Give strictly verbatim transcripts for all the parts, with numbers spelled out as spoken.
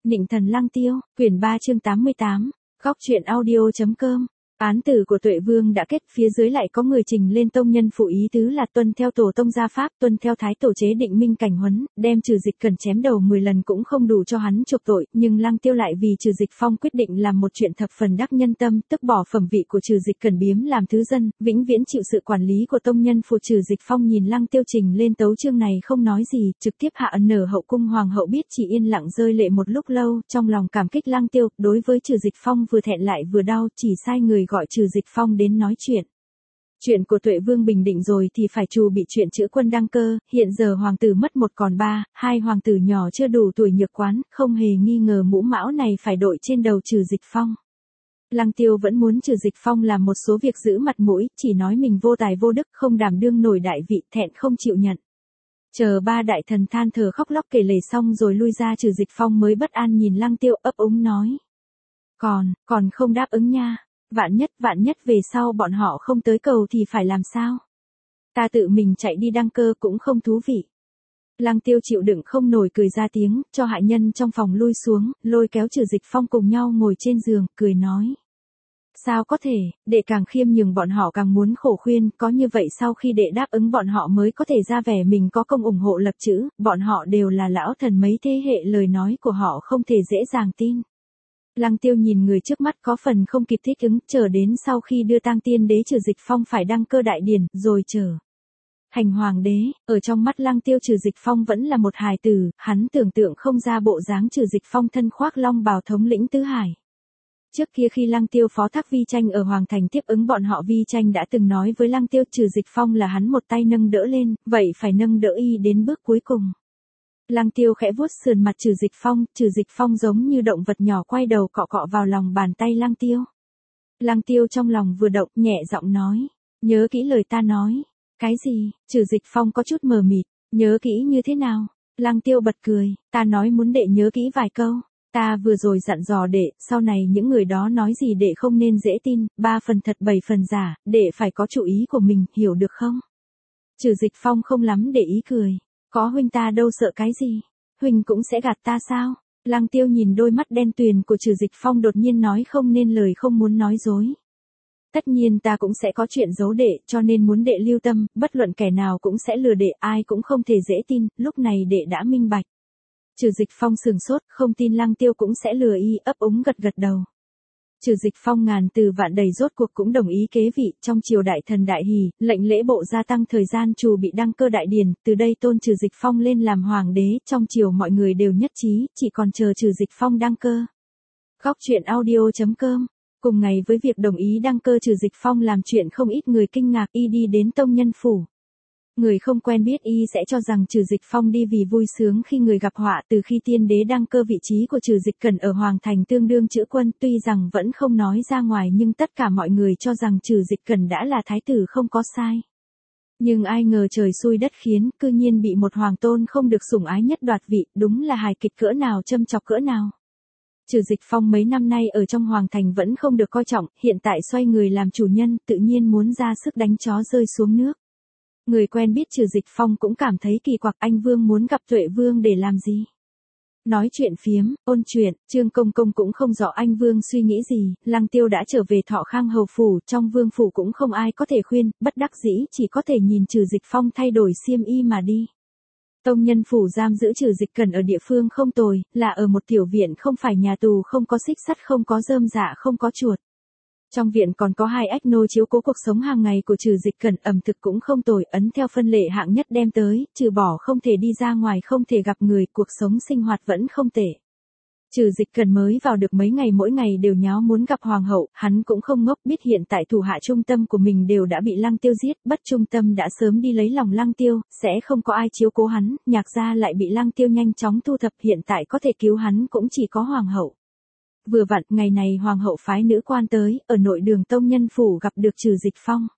Nịnh thần Lăng Tiêu, quyển ba chương tám mươi tám, góc truyện audio.com. Án tử của Tuệ Vương đã kết, phía dưới lại có người trình lên tông nhân phụ ý tứ là tuân theo tổ tông gia pháp, tuân theo thái tổ chế định minh cảnh huấn, đem Trừ Dịch Cẩn chém đầu mười lần cũng không đủ cho hắn chuộc tội, nhưng Lăng Tiêu lại vì Trừ Dịch Phong quyết định làm một chuyện thập phần đắc nhân tâm, tức bỏ phẩm vị của Trừ Dịch Cẩn biếm làm thứ dân, vĩnh viễn chịu sự quản lý của tông nhân phụ. Trừ Dịch Phong nhìn Lăng Tiêu trình lên tấu chương này không nói gì, trực tiếp hạ ẩn nở hậu cung hoàng hậu biết chỉ yên lặng rơi lệ một lúc lâu, trong lòng cảm kích Lăng Tiêu, đối với Trừ Dịch Phong vừa thẹn lại vừa đau, chỉ sai người gọi Trừ Dịch Phong đến nói chuyện. Chuyện của Tuệ Vương bình định rồi thì phải trù bị chuyện chữ quân đăng cơ, hiện giờ hoàng tử mất một còn ba, hai hoàng tử nhỏ chưa đủ tuổi nhược quán, không hề nghi ngờ mũ mão này phải đội trên đầu Trừ Dịch Phong. Lăng Tiêu vẫn muốn Trừ Dịch Phong làm một số việc giữ mặt mũi, chỉ nói mình vô tài vô đức, không đảm đương nổi đại vị, thẹn không chịu nhận. Chờ ba đại thần than thở khóc lóc kể lể xong rồi lui ra, Trừ Dịch Phong mới bất an nhìn Lăng Tiêu ấp úng nói. Còn, còn không đáp ứng nha. Vạn nhất, vạn nhất về sau bọn họ không tới cầu thì phải làm sao? Ta tự mình chạy đi đăng cơ cũng không thú vị. Lăng Tiêu chịu đựng không nổi cười ra tiếng, cho hạ nhân trong phòng lui xuống, lôi kéo Trừ Dịch Phong cùng nhau ngồi trên giường, cười nói. Sao có thể, đệ càng khiêm nhường bọn họ càng muốn khổ khuyên, có như vậy sau khi đệ đáp ứng bọn họ mới có thể ra vẻ mình có công ủng hộ lập chữ, bọn họ đều là lão thần mấy thế hệ, lời nói của họ không thể dễ dàng tin. Lăng Tiêu nhìn người trước mắt có phần không kịp thích ứng, chờ đến sau khi đưa tang tiên đế Trừ Dịch Phong phải đăng cơ đại điển, rồi chờ hành hoàng đế, ở trong mắt Lăng Tiêu Trừ Dịch Phong vẫn là một hài tử, hắn tưởng tượng không ra bộ dáng Trừ Dịch Phong thân khoác long bào thống lĩnh tứ hải. Trước kia khi Lăng Tiêu phó thác Vi Tranh ở Hoàng Thành tiếp ứng bọn họ, Vi Tranh đã từng nói với Lăng Tiêu Trừ Dịch Phong là hắn một tay nâng đỡ lên, vậy phải nâng đỡ y đến bước cuối cùng. Lăng Tiêu khẽ vuốt sườn mặt Trừ Dịch Phong, Trừ Dịch Phong giống như động vật nhỏ quay đầu cọ cọ vào lòng bàn tay Lăng Tiêu. Lăng Tiêu trong lòng vừa động, nhẹ giọng nói, nhớ kỹ lời ta nói. Cái gì? Trừ Dịch Phong có chút mờ mịt, nhớ kỹ như thế nào? Lăng Tiêu bật cười, ta nói muốn đệ nhớ kỹ vài câu. Ta vừa rồi dặn dò đệ, sau này những người đó nói gì đệ không nên dễ tin, ba phần thật bảy phần giả, đệ phải có chủ ý của mình, hiểu được không? Trừ Dịch Phong không lắm để ý cười. Có huynh ta đâu sợ cái gì, huynh cũng sẽ gạt ta sao? Lăng Tiêu nhìn đôi mắt đen tuyền của Trừ Dịch Phong đột nhiên nói không nên lời, không muốn nói dối. Tất nhiên ta cũng sẽ có chuyện giấu đệ, cho nên muốn đệ lưu tâm, bất luận kẻ nào cũng sẽ lừa đệ, ai cũng không thể dễ tin, lúc này đệ đã minh bạch. Trừ Dịch Phong sừng sốt, không tin Lăng Tiêu cũng sẽ lừa y, ấp úng gật gật đầu. Trừ Dịch Phong ngàn từ vạn đầy rốt cuộc cũng đồng ý kế vị, trong triều đại thần đại hỷ, lệnh lễ bộ gia tăng thời gian Trù bị đăng cơ đại điển, từ đây tôn Trừ Dịch Phong lên làm hoàng đế, trong triều mọi người đều nhất trí, chỉ còn chờ Trừ Dịch Phong đăng cơ. Góc truyện audio.com. Cùng ngày với việc đồng ý đăng cơ Trừ Dịch Phong làm chuyện không ít người kinh ngạc, y đi đến tông nhân phủ. Người không quen biết y sẽ cho rằng Trừ Dịch Phong đi vì vui sướng khi người gặp họa. Từ khi tiên đế đăng cơ, vị trí của Trừ Dịch Cẩn ở Hoàng Thành tương đương chữ quân, tuy rằng vẫn không nói ra ngoài nhưng tất cả mọi người cho rằng Trừ Dịch Cẩn đã là thái tử không có sai. Nhưng ai ngờ trời xui đất khiến, cư nhiên bị một hoàng tôn không được sủng ái nhất đoạt vị, đúng là hài kịch cỡ nào châm chọc cỡ nào. Trừ Dịch Phong mấy năm nay ở trong Hoàng Thành vẫn không được coi trọng, hiện tại xoay người làm chủ nhân, tự nhiên muốn ra sức đánh chó rơi xuống nước. Người quen biết Trừ Dịch Phong cũng cảm thấy kỳ quặc, anh Vương muốn gặp Tuệ Vương để làm gì? Nói chuyện phiếm, ôn chuyện, Trương Công Công cũng không rõ anh Vương suy nghĩ gì, Lăng Tiêu đã trở về Thọ Khang hầu phủ, trong vương phủ cũng không ai có thể khuyên, bất đắc dĩ chỉ có thể nhìn Trừ Dịch Phong thay đổi xiêm y mà đi. Tông nhân phủ giam giữ Trừ Dịch Cẩn ở địa phương không tồi, là ở một tiểu viện, không phải nhà tù, không có xích sắt, không có rơm rạ, không có chuột. Trong viện còn có hai ách nô chiếu cố cuộc sống hàng ngày của Trừ Dịch Cẩn, ẩm thực cũng không tồi, ấn theo phân lệ hạng nhất đem tới, trừ bỏ không thể đi ra ngoài, không thể gặp người, cuộc sống sinh hoạt vẫn không tệ. Trừ Dịch Cẩn mới vào được mấy ngày mỗi ngày đều nháo muốn gặp hoàng hậu, hắn cũng không ngốc, biết hiện tại thủ hạ trung tâm của mình đều đã bị Lăng Tiêu giết, bất trung tâm đã sớm đi lấy lòng Lăng Tiêu, sẽ không có ai chiếu cố hắn, Nhạc gia lại bị Lăng Tiêu nhanh chóng thu thập, hiện tại có thể cứu hắn cũng chỉ có hoàng hậu. Vừa vặn, ngày này hoàng hậu phái nữ quan tới, ở nội đường tông nhân phủ gặp được Trừ Dịch Phong.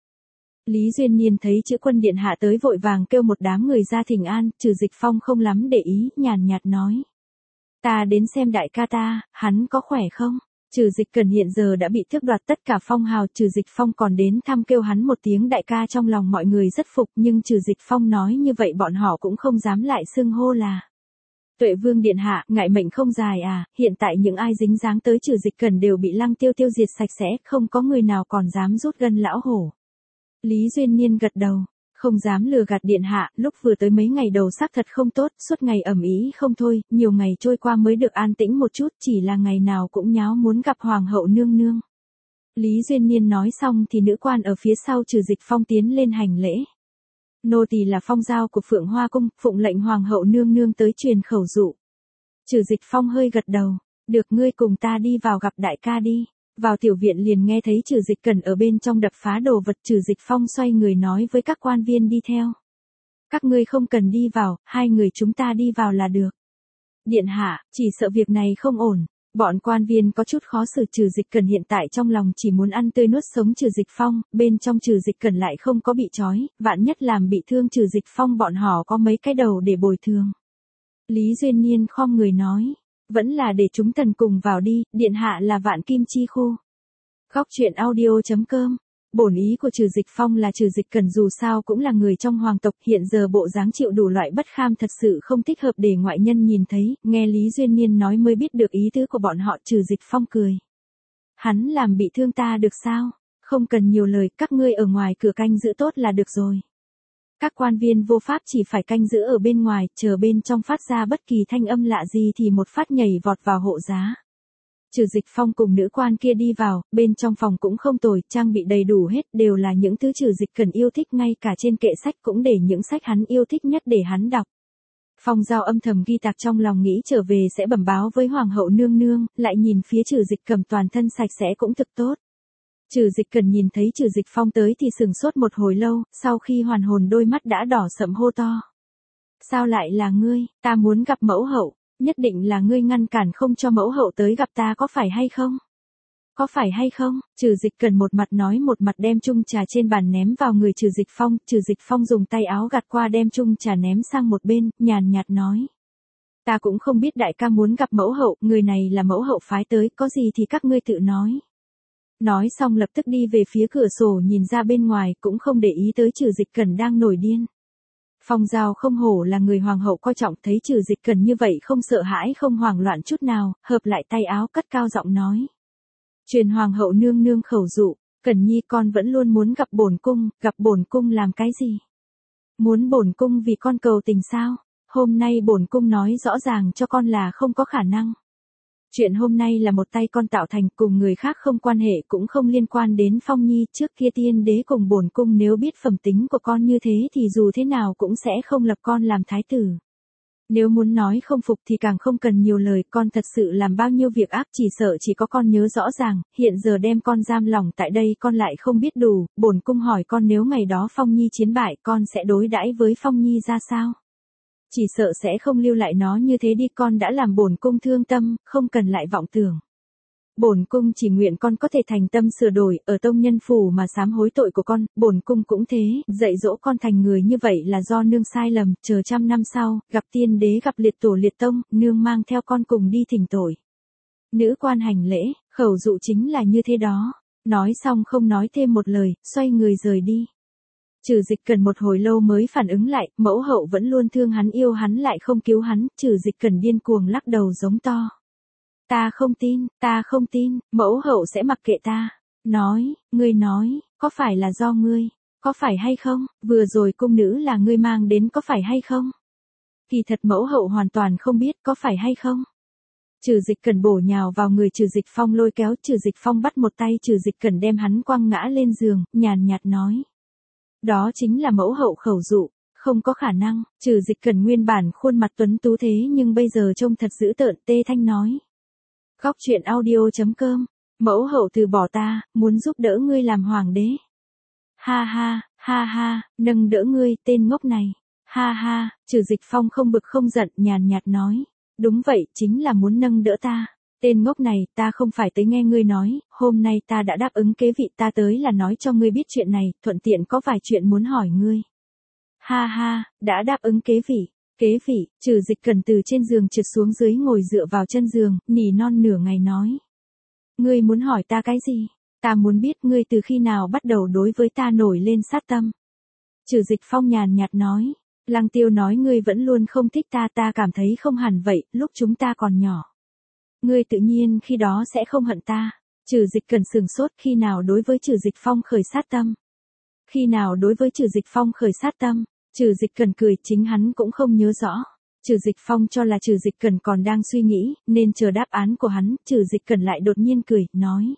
Lý Duyên Niên thấy chữ quân điện hạ tới vội vàng kêu một đám người ra thỉnh an, Trừ Dịch Phong không lắm để ý, nhàn nhạt nói. Ta đến xem đại ca ta, hắn có khỏe không? Trừ Dịch Cẩn hiện giờ đã bị tước đoạt tất cả phong hào, Trừ Dịch Phong còn đến thăm kêu hắn một tiếng đại ca, trong lòng mọi người rất phục, nhưng Trừ Dịch Phong nói như vậy bọn họ cũng không dám lại xưng hô là Tuệ Vương điện hạ, ngại mệnh không dài à, hiện tại những ai dính dáng tới Trừ Dịch Cẩn đều bị Lăng Tiêu tiêu diệt sạch sẽ, không có người nào còn dám rút gân lão hổ. Lý Duyên Niên gật đầu, không dám lừa gạt điện hạ, lúc vừa tới mấy ngày đầu xác thật không tốt, suốt ngày ầm ĩ không thôi, nhiều ngày trôi qua mới được an tĩnh một chút, chỉ là ngày nào cũng nháo muốn gặp Hoàng hậu nương nương. Lý Duyên Niên nói xong thì nữ quan ở phía sau Trừ Dịch Phong tiến lên hành lễ. Nô tỳ là Phong Giao của Phượng Hoa Cung, phụng lệnh Hoàng hậu nương nương tới truyền khẩu dụ. Trừ Dịch Phong hơi gật đầu, được, ngươi cùng ta đi vào gặp đại ca đi. Vào tiểu viện liền nghe thấy Trừ Dịch Cẩn ở bên trong đập phá đồ vật. Trừ Dịch Phong xoay người nói với các quan viên đi theo. Các ngươi không cần đi vào, hai người chúng ta đi vào là được. Điện hạ, chỉ sợ việc này không ổn. Bọn quan viên có chút khó xử. Trừ Dịch Cẩn hiện tại trong lòng chỉ muốn ăn tươi nuốt sống Trừ Dịch Phong, bên trong Trừ Dịch Cẩn lại không có bị trói, vạn nhất làm bị thương Trừ Dịch Phong bọn họ có mấy cái đầu để bồi thường. Lý Duyên Niên khom người nói, vẫn là để chúng thần cùng vào đi, điện hạ là Vạn Kim Chi Khu. Góc truyện audio chấm com. Bổn ý của Trừ Dịch Phong là Trừ Dịch Cẩn dù sao cũng là người trong hoàng tộc, hiện giờ bộ dáng chịu đủ loại bất kham thật sự không thích hợp để ngoại nhân nhìn thấy, nghe Lý Duyên Niên nói mới biết được ý tứ của bọn họ. Trừ Dịch Phong cười. Hắn làm bị thương ta được sao? Không cần nhiều lời, các ngươi ở ngoài cửa canh giữ tốt là được rồi. Các quan viên vô pháp chỉ phải canh giữ ở bên ngoài, chờ bên trong phát ra bất kỳ thanh âm lạ gì thì một phát nhảy vọt vào hộ giá. Trừ Dịch Phong cùng nữ quan kia đi vào, bên trong phòng cũng không tồi, trang bị đầy đủ hết, đều là những thứ Trừ Dịch Cẩn yêu thích, ngay cả trên kệ sách cũng để những sách hắn yêu thích nhất để hắn đọc. Phong Giao âm thầm ghi tạc trong lòng, nghĩ trở về sẽ bẩm báo với Hoàng hậu nương nương, lại nhìn phía Trừ Dịch Cẩn toàn thân sạch sẽ cũng thực tốt. Trừ Dịch Cẩn nhìn thấy Trừ Dịch Phong tới thì sừng sốt một hồi lâu, sau khi hoàn hồn đôi mắt đã đỏ sậm hô to. Sao lại là ngươi, ta muốn gặp mẫu hậu, nhất định là ngươi ngăn cản không cho mẫu hậu tới gặp ta có phải hay không? Có phải hay không? Trừ Dịch Cẩn một mặt nói một mặt đem chung trà trên bàn ném vào người Trừ Dịch Phong, Trừ Dịch Phong dùng tay áo gạt qua đem chung trà ném sang một bên, nhàn nhạt nói. Ta cũng không biết đại ca muốn gặp mẫu hậu, người này là mẫu hậu phái tới, có gì thì các ngươi tự nói. Nói xong lập tức đi về phía cửa sổ nhìn ra bên ngoài, cũng không để ý tới Trừ Dịch Cẩn đang nổi điên. Phong Giao không hổ là người hoàng hậu coi trọng, thấy Trừ Dịch Cẩn như vậy không sợ hãi không hoảng loạn chút nào, hợp lại tay áo cất cao giọng nói. Truyền Hoàng hậu nương nương khẩu dụ, Cẩn Nhi con vẫn luôn muốn gặp bổn cung, gặp bổn cung làm cái gì? Muốn bổn cung vì con cầu tình sao? Hôm nay bổn cung nói rõ ràng cho con là không có khả năng. Chuyện hôm nay là một tay con tạo thành, cùng người khác không quan hệ, cũng không liên quan đến Phong Nhi. Trước kia tiên đế cùng bổn cung nếu biết phẩm tính của con như thế thì dù thế nào cũng sẽ không lập con làm thái tử. Nếu muốn nói không phục thì càng không cần nhiều lời, con thật sự làm bao nhiêu việc ác chỉ sợ chỉ có con nhớ rõ ràng, hiện giờ đem con giam lỏng tại đây con lại không biết đủ, bổn cung hỏi con nếu ngày đó Phong Nhi chiến bại con sẽ đối đãi với Phong Nhi ra sao? Chỉ sợ sẽ không lưu lại nó như thế đi, con đã làm bổn cung thương tâm, không cần lại vọng tưởng. Bổn cung chỉ nguyện con có thể thành tâm sửa đổi, ở tông nhân phủ mà sám hối tội của con, bổn cung cũng thế, dạy dỗ con thành người như vậy là do nương sai lầm, chờ trăm năm sau, gặp tiên đế gặp liệt tổ liệt tông, nương mang theo con cùng đi thỉnh tội. Nữ quan hành lễ, khẩu dụ chính là như thế đó, nói xong không nói thêm một lời, xoay người rời đi. Trừ Dịch Cẩn một hồi lâu mới phản ứng lại, mẫu hậu vẫn luôn thương hắn yêu hắn lại không cứu hắn, Trừ Dịch Cẩn điên cuồng lắc đầu giống to. Ta không tin, ta không tin, mẫu hậu sẽ mặc kệ ta. Nói, ngươi nói, có phải là do ngươi, có phải hay không, vừa rồi cung nữ là ngươi mang đến có phải hay không? Kỳ thật mẫu hậu hoàn toàn không biết có phải hay không? Trừ Dịch Cẩn bổ nhào vào người Trừ Dịch Phong lôi kéo, Trừ Dịch Phong bắt một tay Trừ Dịch Cẩn đem hắn quăng ngã lên giường, nhàn nhạt nói. Đó chính là mẫu hậu khẩu dụ, không có khả năng. Trừ Dịch Cẩn nguyên bản khuôn mặt tuấn tú thế nhưng bây giờ trông thật dữ tợn, tê thanh nói. Góc truyện audio chấm com, mẫu hậu từ bỏ ta, muốn giúp đỡ ngươi làm hoàng đế. Ha ha, ha ha, nâng đỡ ngươi, tên ngốc này. Ha ha, Trừ Dịch Phong không bực không giận, nhàn nhạt nói. Đúng vậy, chính là muốn nâng đỡ ta. Tên ngốc này, ta không phải tới nghe ngươi nói, hôm nay ta đã đáp ứng kế vị, ta tới là nói cho ngươi biết chuyện này, thuận tiện có vài chuyện muốn hỏi ngươi. Ha ha, đã đáp ứng kế vị, kế vị, Trừ Dịch Cẩn từ trên giường trượt xuống dưới ngồi dựa vào chân giường, nỉ non nửa ngày nói. Ngươi muốn hỏi ta cái gì? Ta muốn biết ngươi từ khi nào bắt đầu đối với ta nổi lên sát tâm. Trừ Dịch Phong nhàn nhạt nói, Lăng Tiêu nói ngươi vẫn luôn không thích ta, ta cảm thấy không hẳn vậy, lúc chúng ta còn nhỏ. Ngươi tự nhiên khi đó sẽ không hận ta. Trừ Dịch Cần sừng sốt, khi nào đối với Trừ Dịch Phong khởi sát tâm. Khi nào đối với Trừ Dịch Phong khởi sát tâm, Trừ Dịch Cần cười, chính hắn cũng không nhớ rõ. Trừ Dịch Phong cho là Trừ Dịch Cần còn đang suy nghĩ, nên chờ đáp án của hắn, Trừ Dịch Cần lại đột nhiên cười, nói.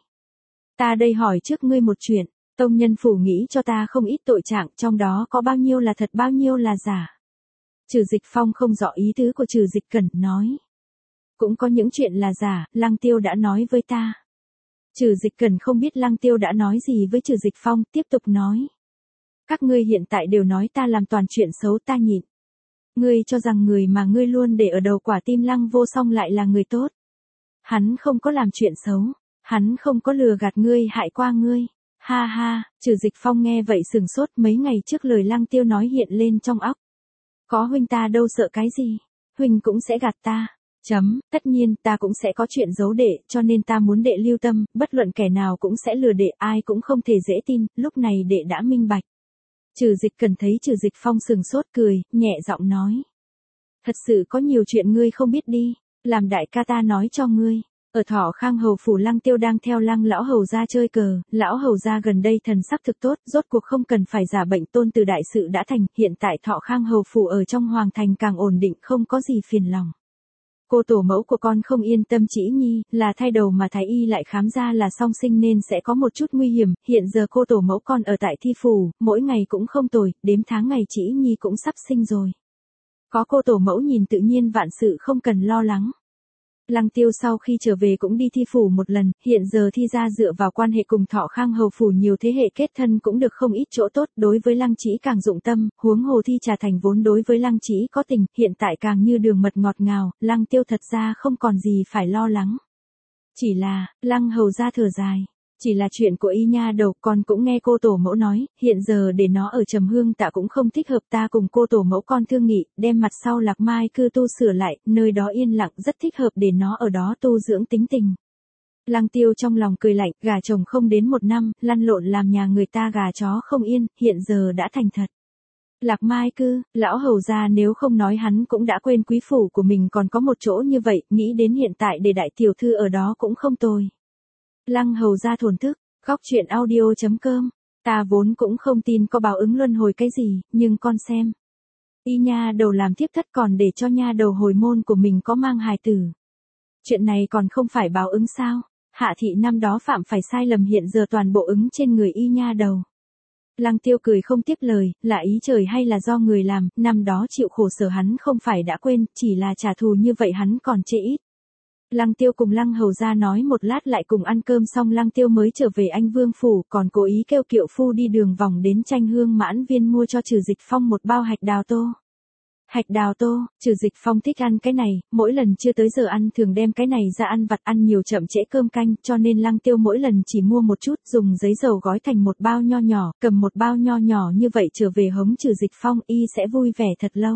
Ta đây hỏi trước ngươi một chuyện, tông nhân phủ nghĩ cho ta không ít tội trạng, trong đó có bao nhiêu là thật bao nhiêu là giả. Trừ Dịch Phong không rõ ý tứ của Trừ Dịch Cần, nói. Cũng có những chuyện là giả, Lăng Tiêu đã nói với ta. Trừ Dịch Cần không biết Lăng Tiêu đã nói gì với Trừ Dịch Phong, tiếp tục nói. Các ngươi hiện tại đều nói ta làm toàn chuyện xấu, ta nhịn. Ngươi cho rằng người mà ngươi luôn để ở đầu quả tim Lăng Vô Song lại là người tốt. Hắn không có làm chuyện xấu, hắn không có lừa gạt ngươi, hại qua ngươi. Ha ha, Trừ Dịch Phong nghe vậy sừng sốt, mấy ngày trước lời Lăng Tiêu nói hiện lên trong óc. Có huynh ta đâu sợ cái gì, huynh cũng sẽ gạt ta. Chấm, tất nhiên ta cũng sẽ có chuyện giấu đệ, cho nên ta muốn đệ lưu tâm, bất luận kẻ nào cũng sẽ lừa đệ, ai cũng không thể dễ tin, lúc này đệ đã minh bạch. Trừ Dịch Cần thấy Trừ Dịch Phong sừng sốt cười, nhẹ giọng nói. Thật sự có nhiều chuyện ngươi không biết đi, làm đại ca ta nói cho ngươi. Ở Thọ Khang hầu phủ, Lăng Tiêu đang theo Lăng lão hầu gia chơi cờ, lão hầu gia gần đây thần sắc thực tốt, rốt cuộc không cần phải giả bệnh, tôn từ đại sự đã thành, hiện tại Thọ Khang hầu phủ ở trong hoàng thành càng ổn định, không có gì phiền lòng. Cô tổ mẫu của con không yên tâm Chỉ Nhi, là thai đầu mà thái y lại khám ra là song sinh nên sẽ có một chút nguy hiểm, hiện giờ cô tổ mẫu con ở tại Thi phủ, mỗi ngày cũng không tồi, đếm tháng ngày Chỉ Nhi cũng sắp sinh rồi. Có cô tổ mẫu nhìn tự nhiên vạn sự không cần lo lắng. Lăng Tiêu sau khi trở về cũng đi Thi phủ một lần, hiện giờ Thi gia dựa vào quan hệ cùng Thọ Khang hầu phủ nhiều thế hệ kết thân cũng được không ít chỗ tốt, đối với Lăng Chỉ càng dụng tâm, huống hồ Thi Trà Thành vốn đối với Lăng Chỉ có tình, hiện tại càng như đường mật ngọt ngào, Lăng Tiêu thật ra không còn gì phải lo lắng. Chỉ là, Lăng hầu ra thở dài. Chỉ là chuyện của y nha đầu, con cũng nghe cô tổ mẫu nói, hiện giờ để nó ở Trầm Hương Tạ cũng không thích hợp, ta cùng cô tổ mẫu con thương nghị, đem mặt sau Lạc Mai cư tu sửa lại, nơi đó yên lặng rất thích hợp để nó ở đó tu dưỡng tính tình. Lăng Tiêu trong lòng cười lạnh, gà chồng không đến một năm, lăn lộn làm nhà người ta gà chó không yên, hiện giờ đã thành thật. Lạc Mai cư, lão hầu gia nếu không nói hắn cũng đã quên quý phủ của mình còn có một chỗ như vậy, nghĩ đến hiện tại để đại tiểu thư ở đó cũng không tồi. Lăng hầu ra thổn thức, góc chuyện audio chấm com, ta vốn cũng không tin có báo ứng luân hồi cái gì, nhưng con xem. Y nha đầu làm tiếp thất còn để cho nha đầu hồi môn của mình có mang hài tử. Chuyện này còn không phải báo ứng sao, Hạ thị năm đó phạm phải sai lầm hiện giờ toàn bộ ứng trên người y nha đầu. Lăng Tiêu cười không tiếp lời, là ý trời hay là do người làm, năm đó chịu khổ sở hắn không phải đã quên, chỉ là trả thù như vậy hắn còn chê ít. Lăng Tiêu cùng Lăng hầu ra nói một lát lại cùng ăn cơm xong Lăng Tiêu mới trở về Anh Vương phủ, còn cố ý kêu kiệu phu đi đường vòng đến Tranh Hương Mãn Viên mua cho Trừ Dịch Phong một bao hạch đào tô. Hạch đào tô, Trừ Dịch Phong thích ăn cái này, mỗi lần chưa tới giờ ăn thường đem cái này ra ăn vặt, ăn nhiều chậm trễ cơm canh, cho nên Lăng Tiêu mỗi lần chỉ mua một chút, dùng giấy dầu gói thành một bao nho nhỏ, cầm một bao nho nhỏ như vậy trở về hống Trừ Dịch Phong, y sẽ vui vẻ thật lâu.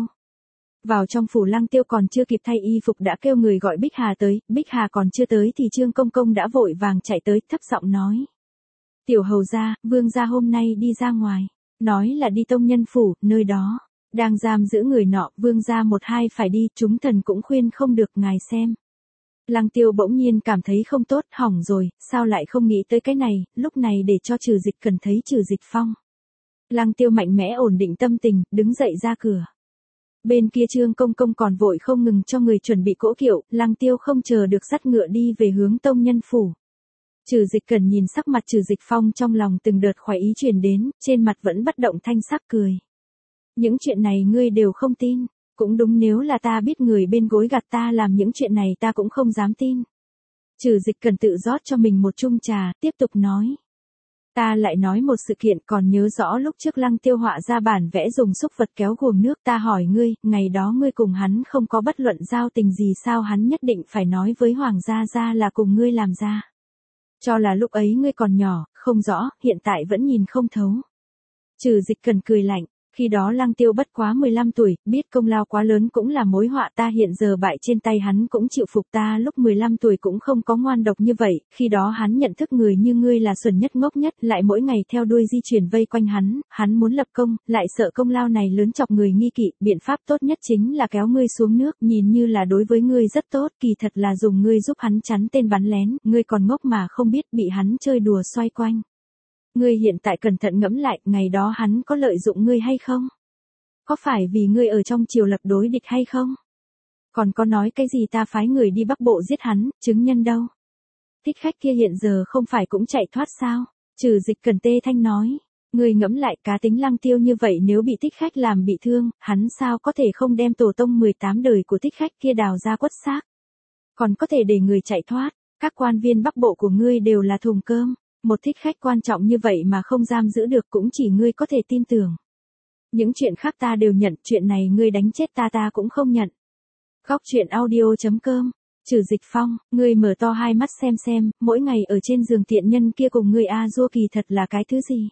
Vào trong phủ Lăng Tiêu còn chưa kịp thay y phục đã kêu người gọi Bích Hà tới, Bích Hà còn chưa tới thì Trương Công Công đã vội vàng chạy tới, thấp giọng nói. Tiểu hầu gia, vương gia hôm nay đi ra ngoài, nói là đi tông nhân phủ, nơi đó đang giam giữ người nọ, vương gia một hai phải đi, chúng thần cũng khuyên không được, ngài xem. Lăng Tiêu bỗng nhiên cảm thấy không tốt, hỏng rồi, sao lại không nghĩ tới cái này, lúc này để cho Trừ Dịch Cần thấy Trừ Dịch Phong. Lăng Tiêu mạnh mẽ ổn định tâm tình, đứng dậy ra cửa. Bên kia Trương Công Công còn vội không ngừng cho người chuẩn bị cỗ kiệu, Lăng Tiêu không chờ được dắt ngựa đi về hướng tông nhân phủ. Trừ Dịch Cần nhìn sắc mặt Trừ Dịch Phong trong lòng từng đợt khoái ý truyền đến, trên mặt vẫn bất động thanh sắc cười. Những chuyện này ngươi đều không tin, cũng đúng, nếu là ta biết người bên gối gạt ta làm những chuyện này ta cũng không dám tin. Trừ Dịch Cần tự rót cho mình một chung trà, tiếp tục nói. Ta lại nói một sự kiện, còn nhớ rõ lúc trước Lăng Tiêu họa ra bản vẽ dùng xúc vật kéo guồng nước, ta hỏi ngươi, ngày đó ngươi cùng hắn không có bất luận giao tình gì sao hắn nhất định phải nói với Hoàng gia gia là cùng ngươi làm ra. Cho là lúc ấy ngươi còn nhỏ, không rõ, hiện tại vẫn nhìn không thấu. Trừ Dịch Cần cười lạnh, Khi đó Lăng Tiêu bất quá mười lăm tuổi, biết công lao quá lớn cũng là mối họa ta hiện giờ bại trên tay hắn cũng chịu phục ta lúc mười lăm tuổi cũng không có ngoan độc như vậy, khi đó hắn nhận thức người như ngươi là xuẩn nhất ngốc nhất, lại mỗi ngày theo đuôi di chuyển vây quanh hắn, hắn muốn lập công, lại sợ công lao này lớn chọc người nghi kỵ, biện pháp tốt nhất chính là kéo ngươi xuống nước, nhìn như là đối với ngươi rất tốt, kỳ thật là dùng ngươi giúp hắn chắn tên bắn lén, ngươi còn ngốc mà không biết bị hắn chơi đùa xoay quanh. Ngươi hiện tại cẩn thận ngẫm lại, ngày đó hắn có lợi dụng ngươi hay không? Có phải vì ngươi ở trong triều lập đối địch hay không? Còn có nói cái gì ta phái người đi Bắc Bộ giết hắn, chứng nhân đâu? Thích khách kia hiện giờ không phải cũng chạy thoát sao? Trừ Dịch Cần tê thanh nói. Ngươi ngẫm lại cá tính Lăng Tiêu như vậy nếu bị thích khách làm bị thương, hắn sao có thể không đem tổ tông mười tám đời của thích khách kia đào ra quất xác? Còn có thể để người chạy thoát, các quan viên Bắc Bộ của ngươi đều là thùng cơm. Một thích khách quan trọng như vậy mà không giam giữ được cũng chỉ ngươi có thể tin tưởng. Những chuyện khác ta đều nhận, chuyện này ngươi đánh chết ta ta cũng không nhận. Góc truyện audio chấm com. Trừ Dịch Phong, ngươi mở to hai mắt xem xem, mỗi ngày ở trên giường tiện nhân kia cùng ngươi a dua kỳ thật là cái thứ gì.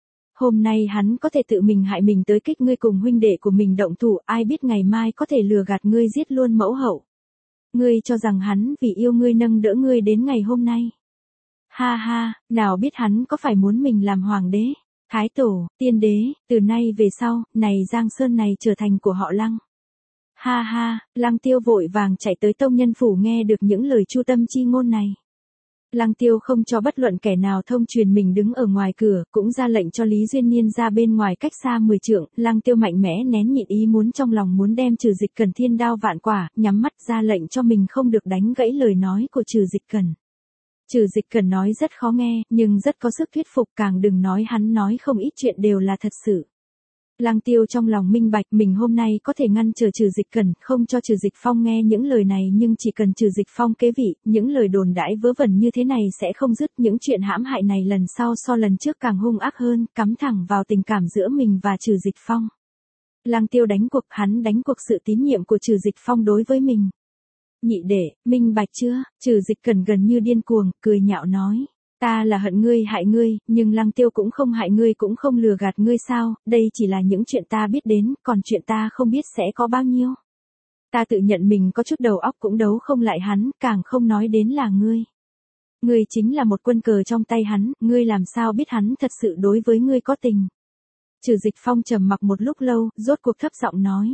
Hôm nay hắn có thể tự mình hại mình tới kích ngươi cùng huynh đệ của mình động thủ, ai biết ngày mai có thể lừa gạt ngươi giết luôn mẫu hậu. Ngươi cho rằng hắn vì yêu ngươi nâng đỡ ngươi đến ngày hôm nay. Ha ha, nào biết hắn có phải muốn mình làm hoàng đế, thái tổ, tiên đế, từ nay về sau, này Giang Sơn này trở thành của họ Lăng. Ha ha, Lăng Tiêu vội vàng chạy tới tông nhân phủ nghe được những lời chu tâm chi ngôn này. Lăng Tiêu không cho bất luận kẻ nào thông truyền mình đứng ở ngoài cửa, cũng ra lệnh cho Lý Duyên Niên ra bên ngoài cách xa mười trượng, Lăng Tiêu mạnh mẽ nén nhịn ý muốn trong lòng muốn đem Trừ Dịch Cần thiên đao vạn quả, nhắm mắt ra lệnh cho mình không được đánh gãy lời nói của Trừ Dịch Cần. Trừ Dịch Cần nói rất khó nghe, nhưng rất có sức thuyết phục, càng đừng nói hắn nói không ít chuyện đều là thật sự. Lăng Tiêu trong lòng minh bạch mình hôm nay có thể ngăn trở Trừ Dịch Cần, không cho Trừ Dịch Phong nghe những lời này nhưng chỉ cần Trừ Dịch Phong kế vị, những lời đồn đãi vớ vẩn như thế này sẽ không dứt, những chuyện hãm hại này lần sau so lần trước càng hung ác hơn, cắm thẳng vào tình cảm giữa mình và Trừ Dịch Phong. Lăng Tiêu đánh cuộc, hắn đánh cuộc sự tín nhiệm của Trừ Dịch Phong đối với mình. Nhị đệ, minh bạch chưa? Trừ Dịch Cần gần như điên cuồng, cười nhạo nói. Ta là hận ngươi hại ngươi, nhưng Lăng Tiêu cũng không hại ngươi cũng không lừa gạt ngươi sao, đây chỉ là những chuyện ta biết đến, còn chuyện ta không biết sẽ có bao nhiêu. Ta tự nhận mình có chút đầu óc cũng đấu không lại hắn, càng không nói đến là ngươi. Ngươi chính là một quân cờ trong tay hắn, ngươi làm sao biết hắn thật sự đối với ngươi có tình. Trừ Dịch Phong trầm mặc một lúc lâu, rốt cuộc thấp giọng nói.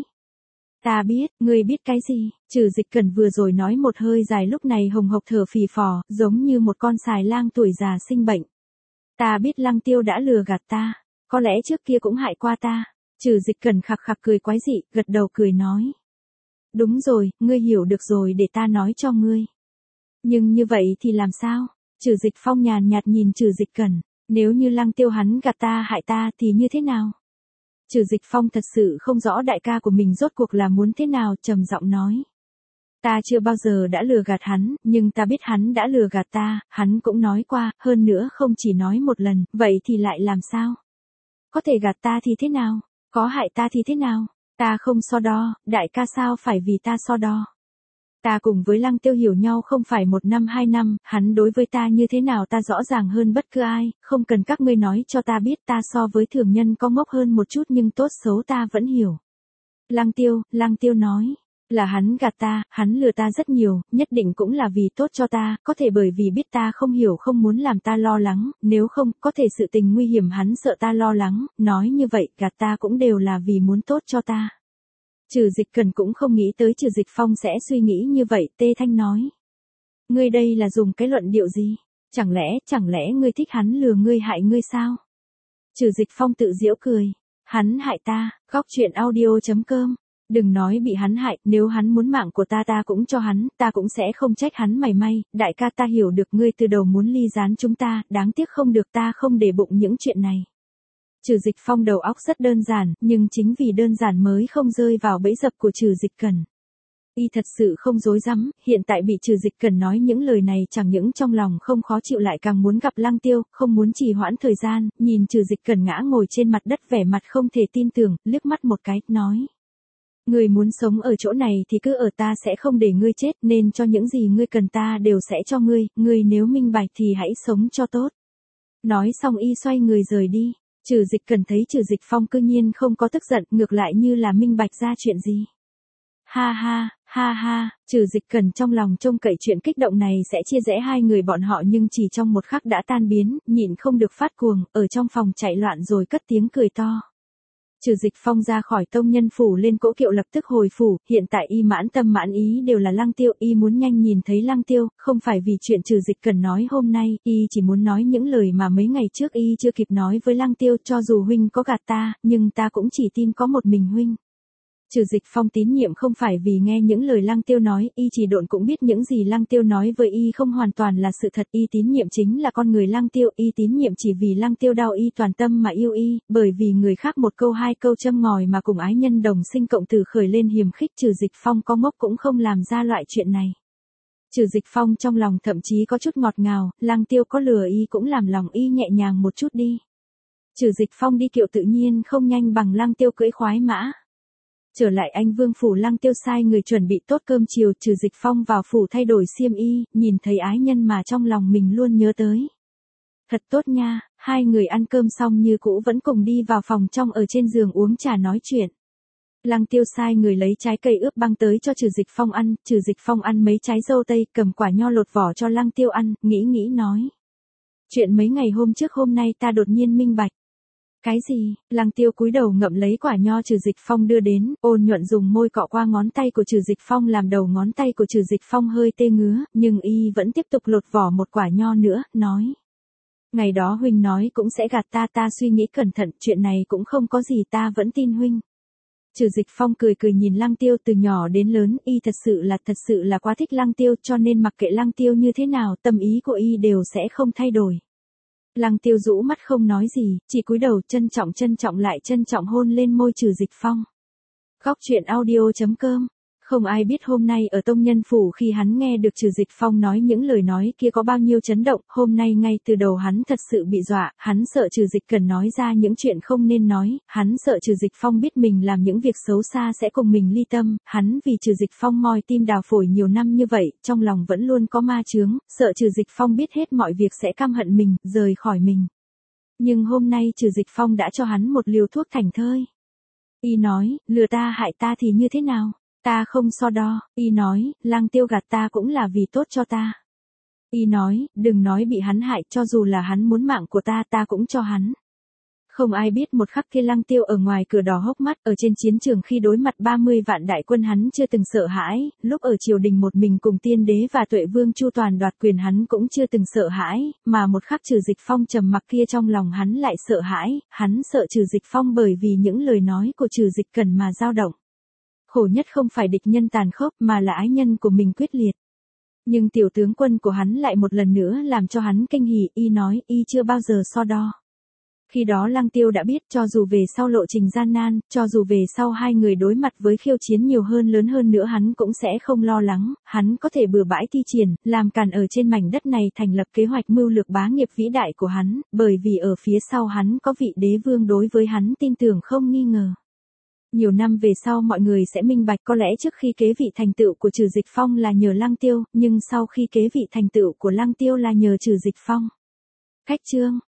Ta biết, ngươi biết cái gì? Trừ Dịch Cần vừa rồi nói một hơi dài lúc này hồng hộc thở phì phò, giống như một con xài lang tuổi già sinh bệnh. Ta biết Lăng Tiêu đã lừa gạt ta, có lẽ trước kia cũng hại qua ta. Trừ Dịch Cần khặc khặc cười quái dị, gật đầu cười nói. Đúng rồi, ngươi hiểu được rồi để ta nói cho ngươi. Nhưng như vậy thì làm sao? Trừ Dịch Phong nhàn nhạt nhìn Trừ Dịch Cần, nếu như Lăng Tiêu hắn gạt ta hại ta thì như thế nào? Trừ Dịch Phong thật sự không rõ đại ca của mình rốt cuộc là muốn thế nào, trầm giọng nói. Ta chưa bao giờ đã lừa gạt hắn, nhưng ta biết hắn đã lừa gạt ta, hắn cũng nói qua, hơn nữa không chỉ nói một lần, vậy thì lại làm sao? Có thể gạt ta thì thế nào? Có hại ta thì thế nào? Ta không so đo, đại ca sao phải vì ta so đo? Ta cùng với Lăng Tiêu hiểu nhau không phải một năm hai năm, hắn đối với ta như thế nào ta rõ ràng hơn bất cứ ai, không cần các ngươi nói cho ta biết, ta so với thường nhân có ngốc hơn một chút nhưng tốt xấu ta vẫn hiểu. Lăng Tiêu, Lăng Tiêu nói, là hắn gạt ta, hắn lừa ta rất nhiều, nhất định cũng là vì tốt cho ta, có thể bởi vì biết ta không hiểu không muốn làm ta lo lắng, nếu không, có thể sự tình nguy hiểm hắn sợ ta lo lắng, nói như vậy, gạt ta cũng đều là vì muốn tốt cho ta. Trừ Dịch Cần cũng không nghĩ tới Trừ Dịch Phong sẽ suy nghĩ như vậy, tê thanh nói. Ngươi đây là dùng cái luận điệu gì? Chẳng lẽ, chẳng lẽ ngươi thích hắn lừa ngươi hại ngươi sao? Trừ Dịch Phong tự giễu cười. Hắn hại ta, góc truyện audio chấm com. Đừng nói bị hắn hại, nếu hắn muốn mạng của ta ta cũng cho hắn, ta cũng sẽ không trách hắn mảy may, đại ca ta hiểu được ngươi từ đầu muốn ly gián chúng ta, đáng tiếc không được ta không để bụng những chuyện này. Trừ Dịch Phong đầu óc rất đơn giản, nhưng chính vì đơn giản mới không rơi vào bẫy dập của Trừ Dịch Cần. Y thật sự không dối rắm, hiện tại bị Trừ Dịch Cần nói những lời này chẳng những trong lòng không khó chịu lại càng muốn gặp Lăng Tiêu, không muốn trì hoãn thời gian, nhìn Trừ Dịch Cần ngã ngồi trên mặt đất vẻ mặt không thể tin tưởng, liếc mắt một cái, nói. Ngươi muốn sống ở chỗ này thì cứ ở, ta sẽ không để ngươi chết, nên cho những gì ngươi cần ta đều sẽ cho ngươi, ngươi nếu minh bạch thì hãy sống cho tốt. Nói xong y xoay người rời đi. Trừ Dịch Cần thấy Trừ Dịch Phong cư nhiên không có tức giận, ngược lại như là minh bạch ra chuyện gì. Ha ha, ha ha, Trừ Dịch Cần trong lòng trông cậy chuyện kích động này sẽ chia rẽ hai người bọn họ nhưng chỉ trong một khắc đã tan biến, nhịn không được phát cuồng, ở trong phòng chạy loạn rồi cất tiếng cười to. Trừ Dịch Phong ra khỏi tông nhân phủ lên cỗ kiệu lập tức hồi phủ, hiện tại y mãn tâm mãn ý đều là Lăng Tiêu, y muốn nhanh nhìn thấy Lăng Tiêu, không phải vì chuyện Trừ Dịch Cần nói hôm nay, y chỉ muốn nói những lời mà mấy ngày trước y chưa kịp nói với Lăng Tiêu, cho dù huynh có gạt ta, nhưng ta cũng chỉ tin có một mình huynh. Trừ Dịch Phong tín nhiệm không phải vì nghe những lời Lăng Tiêu nói, y chỉ độn cũng biết những gì Lăng Tiêu nói với y không hoàn toàn là sự thật, y tín nhiệm chính là con người Lăng Tiêu, y tín nhiệm chỉ vì Lăng Tiêu đau y toàn tâm mà yêu y, bởi vì người khác một câu hai câu châm ngòi mà cùng ái nhân đồng sinh cộng tử khởi lên hiềm khích, Trừ Dịch Phong có ngốc cũng không làm ra loại chuyện này. Trừ Dịch Phong trong lòng thậm chí có chút ngọt ngào, Lăng Tiêu có lừa y cũng làm lòng y nhẹ nhàng một chút đi. Trừ Dịch Phong đi kiệu tự nhiên không nhanh bằng Lăng Tiêu cưỡi khoái mã. Trở lại Anh Vương phủ, Lăng Tiêu sai người chuẩn bị tốt cơm chiều, Trừ Dịch Phong vào phủ thay đổi xiêm y, nhìn thấy ái nhân mà trong lòng mình luôn nhớ tới. Thật tốt nha, hai người ăn cơm xong như cũ vẫn cùng đi vào phòng trong ở trên giường uống trà nói chuyện. Lăng Tiêu sai người lấy trái cây ướp băng tới cho Trừ Dịch Phong ăn, Trừ Dịch Phong ăn mấy trái dâu tây, cầm quả nho lột vỏ cho Lăng Tiêu ăn, nghĩ nghĩ nói. Chuyện mấy ngày hôm trước hôm nay ta đột nhiên minh bạch. Cái gì? Lăng Tiêu cúi đầu ngậm lấy quả nho Trừ Dịch Phong đưa đến, ôn nhuận dùng môi cọ qua ngón tay của Trừ Dịch Phong làm đầu ngón tay của Trừ Dịch Phong hơi tê ngứa, nhưng y vẫn tiếp tục lột vỏ một quả nho nữa, nói. Ngày đó huynh nói cũng sẽ gạt ta, ta suy nghĩ cẩn thận, chuyện này cũng không có gì, ta vẫn tin huynh. Trừ Dịch Phong cười cười nhìn Lăng Tiêu, từ nhỏ đến lớn, y thật sự là thật sự là quá thích Lăng Tiêu, cho nên mặc kệ Lăng Tiêu như thế nào, tâm ý của y đều sẽ không thay đổi. Lăng Tiêu rũ mắt không nói gì, chỉ cúi đầu trân trọng trân trọng lại trân trọng hôn lên môi Trừ Dịch Phong. Góc truyện audio chấm com. Không ai biết hôm nay ở tông nhân phủ khi hắn nghe được Trừ Dịch Phong nói những lời nói kia có bao nhiêu chấn động, hôm nay ngay từ đầu hắn thật sự bị dọa, hắn sợ Trừ Dịch Cần nói ra những chuyện không nên nói, hắn sợ Trừ Dịch Phong biết mình làm những việc xấu xa sẽ cùng mình ly tâm, hắn vì Trừ Dịch Phong moi tim đào phổi nhiều năm như vậy, trong lòng vẫn luôn có ma chướng, sợ Trừ Dịch Phong biết hết mọi việc sẽ căm hận mình, rời khỏi mình. Nhưng hôm nay Trừ Dịch Phong đã cho hắn một liều thuốc thành thơi. Y nói, lừa ta hại ta thì như thế nào? Ta không so đo, y nói, Lăng Tiêu gạt ta cũng là vì tốt cho ta. Y nói, đừng nói bị hắn hại, cho dù là hắn muốn mạng của ta ta cũng cho hắn. Không ai biết một khắc kia Lăng Tiêu ở ngoài cửa đỏ hốc mắt, ở trên chiến trường khi đối mặt ba mươi vạn đại quân hắn chưa từng sợ hãi, lúc ở triều đình một mình cùng tiên đế và tuệ vương chu toàn đoạt quyền hắn cũng chưa từng sợ hãi, mà một khắc Trừ Dịch Phong trầm mặc kia trong lòng hắn lại sợ hãi, hắn sợ Trừ Dịch Phong bởi vì những lời nói của Trừ Dịch Cần mà dao động. Khổ nhất không phải địch nhân tàn khốc mà là ái nhân của mình quyết liệt. Nhưng tiểu tướng quân của hắn lại một lần nữa làm cho hắn kinh hỉ, y nói, y chưa bao giờ so đo. Khi đó Lăng Tiêu đã biết cho dù về sau lộ trình gian nan, cho dù về sau hai người đối mặt với khiêu chiến nhiều hơn lớn hơn nữa hắn cũng sẽ không lo lắng, hắn có thể bừa bãi thi triển, làm càn ở trên mảnh đất này thành lập kế hoạch mưu lược bá nghiệp vĩ đại của hắn, bởi vì ở phía sau hắn có vị đế vương đối với hắn tin tưởng không nghi ngờ. Nhiều năm về sau mọi người sẽ minh bạch có lẽ trước khi kế vị thành tựu của Trừ Dịch Phong là nhờ Lăng Tiêu, nhưng sau khi kế vị thành tựu của Lăng Tiêu là nhờ Trừ Dịch Phong. Khách chương